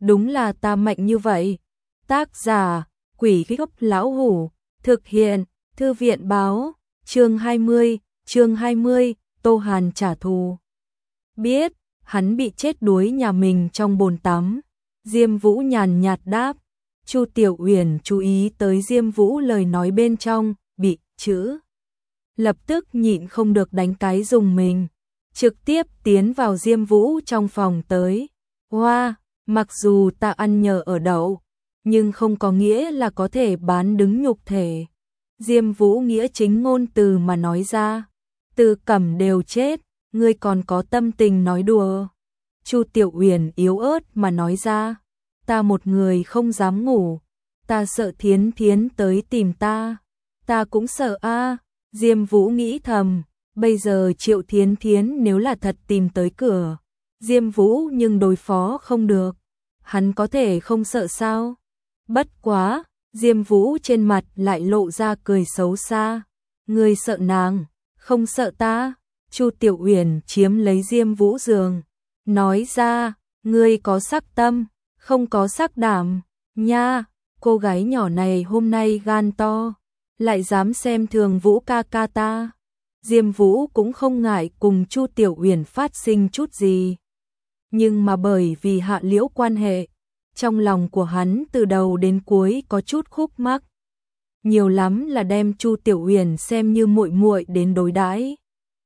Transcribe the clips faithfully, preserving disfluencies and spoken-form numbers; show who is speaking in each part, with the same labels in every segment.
Speaker 1: đúng là ta mạnh như vậy. Tác giả, Quỷ Gốc Lão Hủ, thực hiện, Thư viện báo, chương hai mươi, chương hai mươi, Tô Hàn trả thù. Biết, hắn bị chết đuối nhà mình trong bồn tắm. Diêm Vũ nhàn nhạt đáp. Chu Tiểu Uyển chú ý tới Diêm Vũ lời nói bên trong, bị chữ. Lập tức nhịn không được đánh cái dùng mình, trực tiếp tiến vào Diêm Vũ trong phòng tới. Hoa, wow, mặc dù ta ăn nhờ ở đậu, nhưng không có nghĩa là có thể bán đứng nhục thể. Diêm Vũ nghĩa chính ngôn từ mà nói ra. Từ Cẩm đều chết, ngươi còn có tâm tình nói đùa. Chu Tiểu Uyển yếu ớt mà nói ra. Ta một người không dám ngủ, ta sợ Thiến Thiến tới tìm ta. Ta cũng sợ a. À. Diêm Vũ nghĩ thầm, bây giờ Triệu Thiến Thiến nếu là thật tìm tới cửa, Diêm Vũ nhưng đối phó không được. Hắn có thể không sợ sao? Bất quá, Diêm Vũ trên mặt lại lộ ra cười xấu xa. Ngươi sợ nàng, không sợ ta. Chu Tiểu Uyển chiếm lấy Diêm Vũ giường, nói ra, ngươi có sắc tâm, không có sắc đảm, nha. Cô gái nhỏ này hôm nay gan to, lại dám xem thường Vũ ca ca ta. Diêm Vũ cũng không ngại cùng Chu Tiểu Uyển phát sinh chút gì. Nhưng mà bởi vì Hạ Liễu quan hệ, trong lòng của hắn từ đầu đến cuối có chút khúc mắc. Nhiều lắm là đem Chu Tiểu Uyển xem như muội muội đến đối đãi.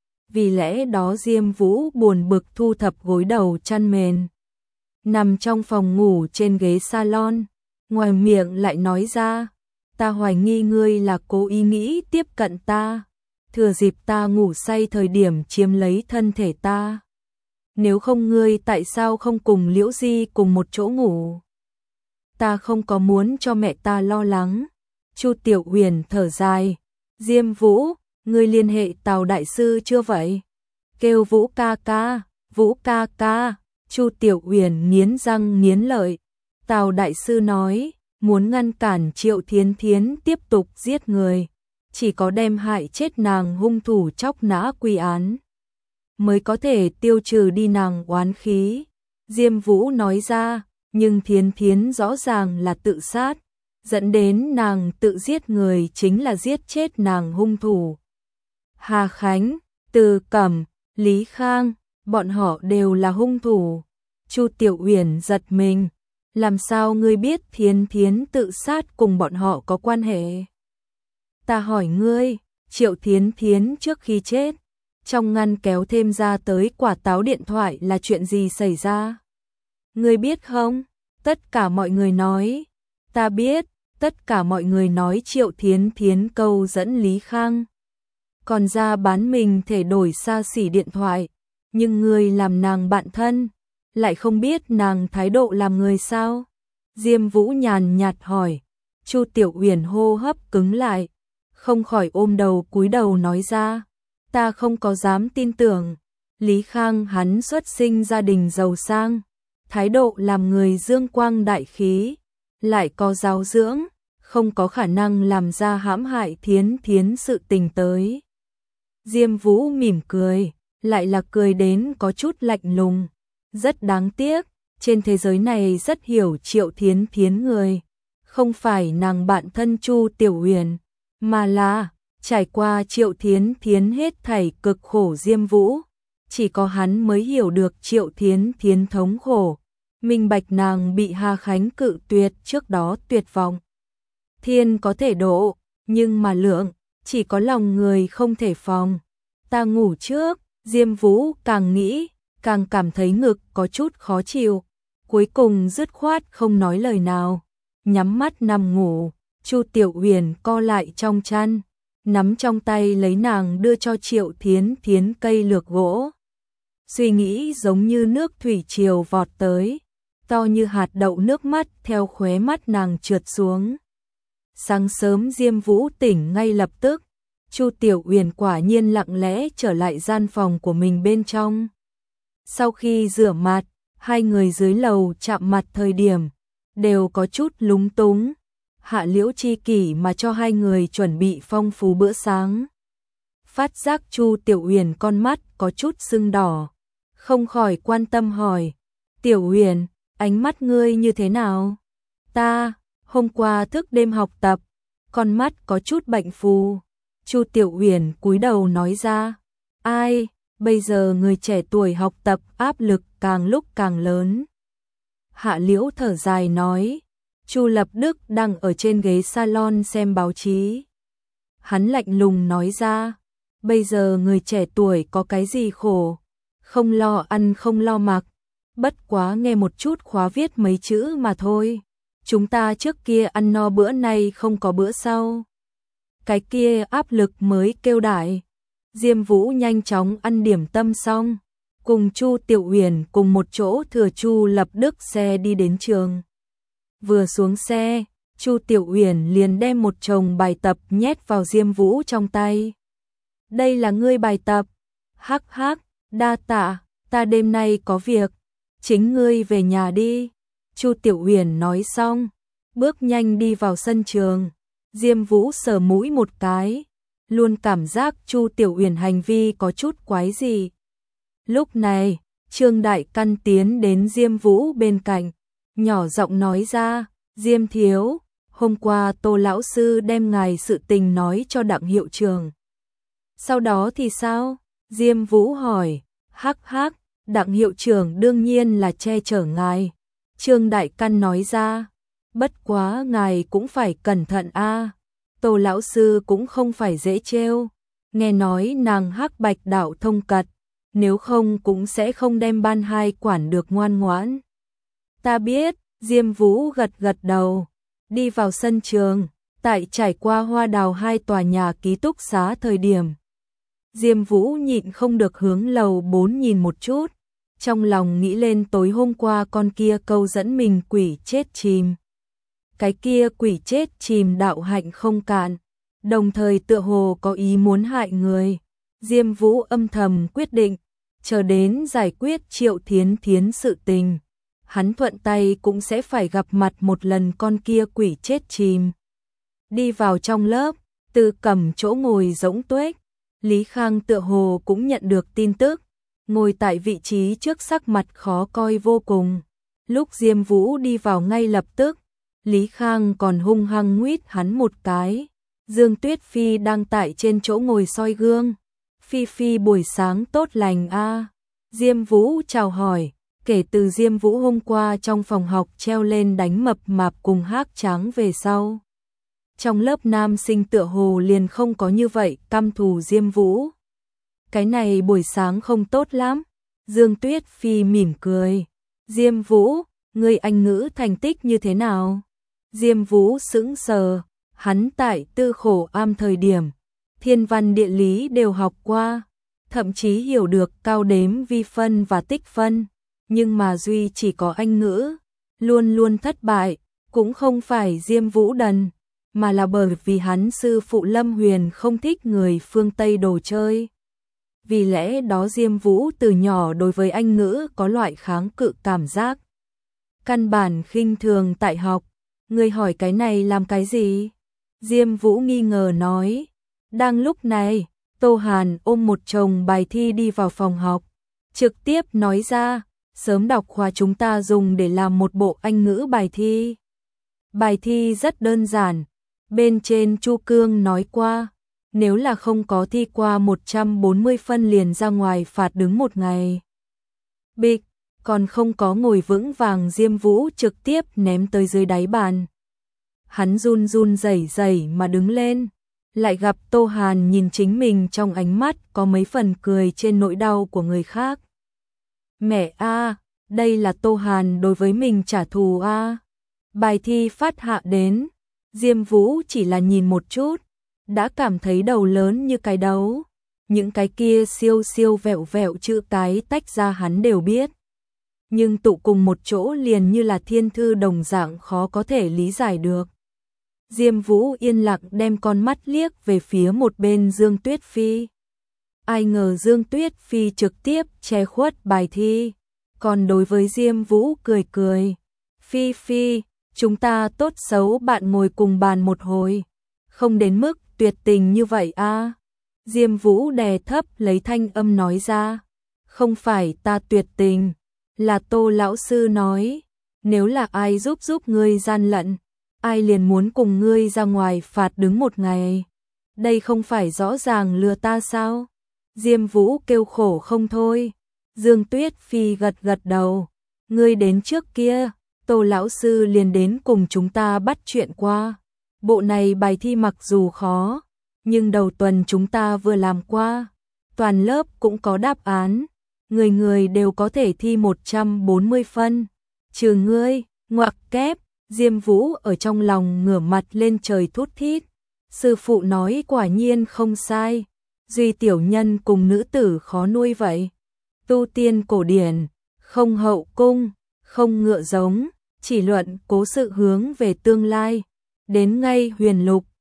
Speaker 1: Vì lẽ đó Diêm Vũ buồn bực thu thập gối đầu chăn mền, nằm trong phòng ngủ trên ghế salon, ngoài miệng lại nói ra, ta hoài nghi ngươi là cố ý nghĩ tiếp cận ta, thừa dịp ta ngủ say thời điểm chiếm lấy thân thể ta. Nếu không ngươi tại sao không cùng Liễu Di cùng một chỗ ngủ? Ta không có muốn cho mẹ ta lo lắng. Chu Tiểu Uyển thở dài. Diêm Vũ, ngươi liên hệ Tào đại sư chưa vậy? Kêu Vũ ca ca, Vũ ca ca. Chu Tiểu Uyển nghiến răng nghiến lợi. Tào đại sư nói, muốn ngăn cản Triệu Thiến Thiến tiếp tục giết người, chỉ có đem hại chết nàng hung thủ chóc nã quy án, mới có thể tiêu trừ đi nàng oán khí. Diêm Vũ nói ra, nhưng Thiến Thiến rõ ràng là tự sát, dẫn đến nàng tự giết người chính là giết chết nàng hung thủ. Hà Khánh, Từ Cẩm, Lý Khang, bọn họ đều là hung thủ. Chu Tiểu Uyển giật mình, làm sao ngươi biết Thiến Thiến tự sát cùng bọn họ có quan hệ? Ta hỏi ngươi, Triệu Thiến Thiến trước khi chết, trong ngăn kéo thêm ra tới quả táo điện thoại là chuyện gì xảy ra? Ngươi biết không? Tất cả mọi người nói. Ta biết, tất cả mọi người nói Triệu Thiến Thiến câu dẫn Lý Khang, còn ra bán mình thể đổi xa xỉ điện thoại. Nhưng ngươi làm nàng bạn thân, lại không biết nàng thái độ làm người sao? Diêm Vũ nhàn nhạt hỏi. Chu Tiểu Uyển hô hấp cứng lại, không khỏi ôm đầu cúi đầu nói ra, ta không có dám tin tưởng. Lý Khang hắn xuất sinh gia đình giàu sang, thái độ làm người dương quang đại khí, lại có giáo dưỡng, không có khả năng làm ra hãm hại Thiến Thiến sự tình tới. Diêm Vũ mỉm cười, lại là cười đến có chút lạnh lùng. Rất đáng tiếc, trên thế giới này rất hiểu Triệu Thiến Thiến người, không phải nàng bạn thân Chu Tiểu Uyển, mà là trải qua Triệu Thiến Thiến hết thảy cực khổ Diêm Vũ. Chỉ có hắn mới hiểu được Triệu Thiến Thiến thống khổ, minh bạch nàng bị Hà Khánh cự tuyệt trước đó tuyệt vọng. Thiên có thể độ, nhưng mà lượng, chỉ có lòng người không thể phòng. Ta ngủ trước. Diêm Vũ càng nghĩ, càng cảm thấy ngực có chút khó chịu, cuối cùng dứt khoát không nói lời nào, nhắm mắt nằm ngủ. Chu Tiểu Uyển co lại trong chăn, nắm trong tay lấy nàng đưa cho Triệu Thiến Thiến cây lược gỗ. Suy nghĩ giống như nước thủy triều vọt tới, to như hạt đậu nước mắt theo khóe mắt nàng trượt xuống. Sáng sớm Diêm Vũ tỉnh ngay lập tức. Chu Tiểu Uyển quả nhiên lặng lẽ trở lại gian phòng của mình bên trong. Sau khi rửa mặt, hai người dưới lầu chạm mặt thời điểm, đều có chút lúng túng. Hạ Liễu chi kỷ mà cho hai người chuẩn bị phong phú bữa sáng. Phát giác Chu Tiểu Uyển con mắt có chút sưng đỏ, không khỏi quan tâm hỏi, Tiểu Uyển, ánh mắt ngươi như thế nào? Ta, hôm qua thức đêm học tập, con mắt có chút bệnh phù. Chu Tiểu Uyển cúi đầu nói ra, ai, bây giờ người trẻ tuổi học tập áp lực càng lúc càng lớn. Hạ Liễu thở dài nói, Chu Lập Đức đang ở trên ghế salon xem báo chí. Hắn lạnh lùng nói ra, bây giờ người trẻ tuổi có cái gì khổ, không lo ăn không lo mặc, bất quá nghe một chút khóa viết mấy chữ mà thôi. Chúng ta trước kia ăn no bữa nay không có bữa sau. Cái kia áp lực mới kêu đại. Diêm Vũ nhanh chóng ăn điểm tâm xong, cùng Chu Tiểu Uyển cùng một chỗ thừa Chu Lập Đức xe đi đến trường. Vừa xuống xe, Chu Tiểu Uyển liền đem một chồng bài tập nhét vào Diêm Vũ trong tay. Đây là ngươi bài tập. Hắc hắc, đa tạ, ta đêm nay có việc, chính ngươi về nhà đi. Chu Tiểu Uyển nói xong, bước nhanh đi vào sân trường. Diêm Vũ sờ mũi một cái, luôn cảm giác Chu Tiểu Uyển hành vi có chút quái gì. Lúc này, Trương Đại Căn tiến đến Diêm Vũ bên cạnh, nhỏ giọng nói ra, Diêm thiếu, hôm qua Tô lão sư đem ngài sự tình nói cho Đặng hiệu trưởng. Sau đó thì sao? Diêm Vũ hỏi, hắc hắc, Đặng hiệu trưởng đương nhiên là che chở ngài. Trương Đại Căn nói ra, bất quá ngài cũng phải cẩn thận a. Tô lão sư cũng không phải dễ trêu, nghe nói nàng hắc bạch đạo thông cật, nếu không cũng sẽ không đem ban hai quản được ngoan ngoãn. Ta biết, Diêm Vũ gật gật đầu, đi vào sân trường, tại trải qua hoa đào hai tòa nhà ký túc xá thời điểm. Diêm Vũ nhịn không được hướng lầu bốn nhìn một chút, trong lòng nghĩ lên tối hôm qua con kia câu dẫn mình quỷ chết chìm. Cái kia quỷ chết chìm đạo hạnh không cạn, đồng thời tựa hồ có ý muốn hại người. Diêm Vũ âm thầm quyết định, chờ đến giải quyết Triệu Thiến Thiến sự tình, hắn thuận tay cũng sẽ phải gặp mặt một lần con kia quỷ chết chìm. Đi vào trong lớp, Từ Cẩm chỗ ngồi rỗng tuếch, Lý Khang tựa hồ cũng nhận được tin tức, ngồi tại vị trí trước sắc mặt khó coi vô cùng. Lúc Diêm Vũ đi vào ngay lập tức, Lý Khang còn hung hăng nguyết hắn một cái. Dương Tuyết Phi đang tại trên chỗ ngồi soi gương. Phi Phi buổi sáng tốt lành a. Diêm Vũ chào hỏi, kể từ Diêm Vũ hôm qua trong phòng học treo lên đánh mập mạp cùng Hắc Tráng về sau. Trong lớp nam sinh tựa hồ liền không có như vậy căm thù Diêm Vũ. Cái này buổi sáng không tốt lắm. Dương Tuyết Phi mỉm cười. Diêm Vũ, người Anh ngữ thành tích như thế nào? Diêm Vũ sững sờ, hắn tại Tư Khổ Am thời điểm, thiên văn địa lý đều học qua, thậm chí hiểu được cao đếm vi phân và tích phân, nhưng mà duy chỉ có Anh ngữ, luôn luôn thất bại, cũng không phải Diêm Vũ đần, mà là bởi vì hắn sư phụ Lâm Huyền không thích người phương Tây đồ chơi. Vì lẽ đó Diêm Vũ từ nhỏ đối với Anh ngữ có loại kháng cự cảm giác. Căn bản khinh thường tại học. Người hỏi cái này làm cái gì? Diêm Vũ nghi ngờ nói. Đang lúc này, Tô Hàn ôm một chồng bài thi đi vào phòng học, trực tiếp nói ra, sớm đọc khoa chúng ta dùng để làm một bộ Anh ngữ bài thi. Bài thi rất đơn giản, bên trên Chu Cương nói qua, nếu là không có thi qua một trăm bốn mươi phân liền ra ngoài phạt đứng một ngày. Bịch, còn không có ngồi vững vàng Diêm Vũ trực tiếp ném tới dưới đáy bàn. Hắn run run rẩy rẩy mà đứng lên, lại gặp Tô Hàn nhìn chính mình trong ánh mắt có mấy phần cười trên nỗi đau của người khác. Mẹ a, đây là Tô Hàn đối với mình trả thù a. Bài thi phát hạ đến, Diêm Vũ chỉ là nhìn một chút, đã cảm thấy đầu lớn như cái đấu. Những cái kia siêu siêu vẹo vẹo chữ cái tách ra hắn đều biết. Nhưng tụ cùng một chỗ liền như là thiên thư đồng dạng khó có thể lý giải được. Diêm Vũ yên lặng đem con mắt liếc về phía một bên Dương Tuyết Phi. Ai ngờ Dương Tuyết Phi trực tiếp che khuất bài thi, còn đối với Diêm Vũ cười cười. Phi Phi, chúng ta tốt xấu bạn ngồi cùng bàn một hồi, không đến mức tuyệt tình như vậy a. Diêm Vũ đè thấp lấy thanh âm nói ra, không phải ta tuyệt tình, là Tô lão sư nói. Nếu là ai giúp giúp ngươi gian lận, ai liền muốn cùng ngươi ra ngoài phạt đứng một ngày. Đây không phải rõ ràng lừa ta sao? Diêm Vũ kêu khổ không thôi. Dương Tuyết Phi gật gật đầu. Ngươi đến trước kia, Tô lão sư liền đến cùng chúng ta bắt chuyện qua. Bộ này bài thi mặc dù khó, nhưng đầu tuần chúng ta vừa làm qua. Toàn lớp cũng có đáp án. Người người đều có thể thi một trăm bốn mươi phân. Trừ ngươi, ngoặc kép. Diêm Vũ ở trong lòng ngửa mặt lên trời thút thít. Sư phụ nói quả nhiên không sai. Duy tiểu nhân cùng nữ tử khó nuôi vậy. Tu tiên cổ điển, không hậu cung, không ngựa giống, chỉ luận cố sự hướng về tương lai. Đến ngay huyền lục,